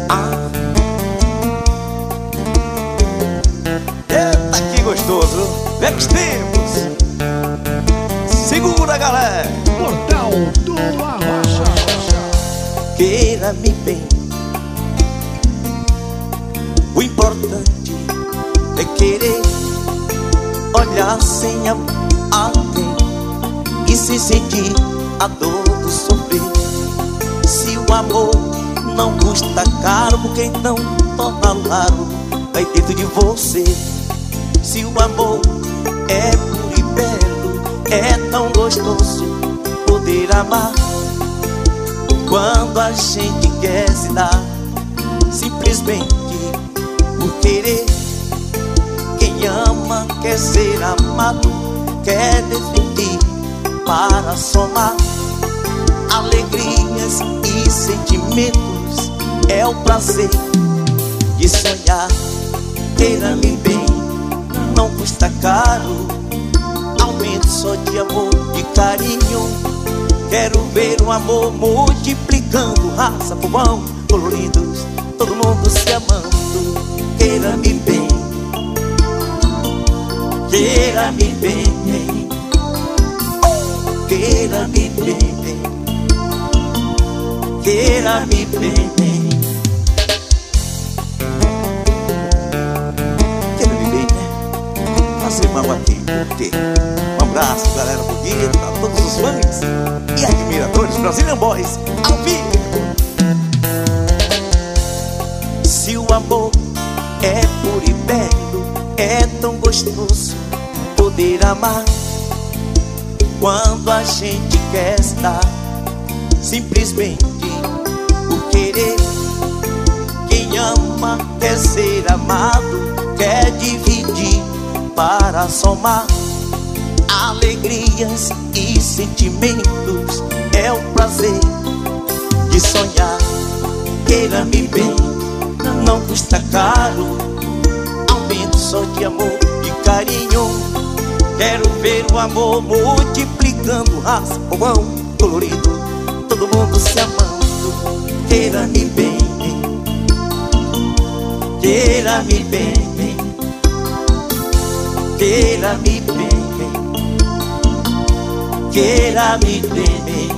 Ah, eita, que gostoso. Velhos tempos. Segura, galera. Portal do Arrocha. Queira-me bem. O importante é querer olhar sem alguém e se sentir a dor do sofrer. Se o amor não custa caro, porque então torna raro vai dentro de você. Se o amor é puro e belo, é tão gostoso poder amar. Quando a gente quer se dar simplesmente por querer. Quem ama quer ser amado, quer definir para somar alegrias e sentimentos. É o prazer de sonhar. Queira-me bem, não custa caro. Aumento só de amor, de carinho. Quero ver o amor multiplicando. Raça, povão, coloridos, todo mundo se amando. Queira-me bem, queira-me bem, queira-me bem, queira-me bem. Queira-me bem, né? Fazer mal a quem curtir. Um abraço, galera bonita, a todos os fãs e admiradores Brazilian Boys ao vivo. Se o amor é puro e belo, é tão gostoso poder amar. Quando a gente quer estar simplesmente por querer. Quem ama quer ser amado, quer dividir para somar alegrias e sentimentos. É o prazer de sonhar. Queira-me bem, não custa caro. Aumento só de amor e carinho. Quero ver o amor multiplicando. Raça, povão, colorido, todo mundo se amando. Queira-me bem, queira-me bem, queira-me bem, queira-me bem.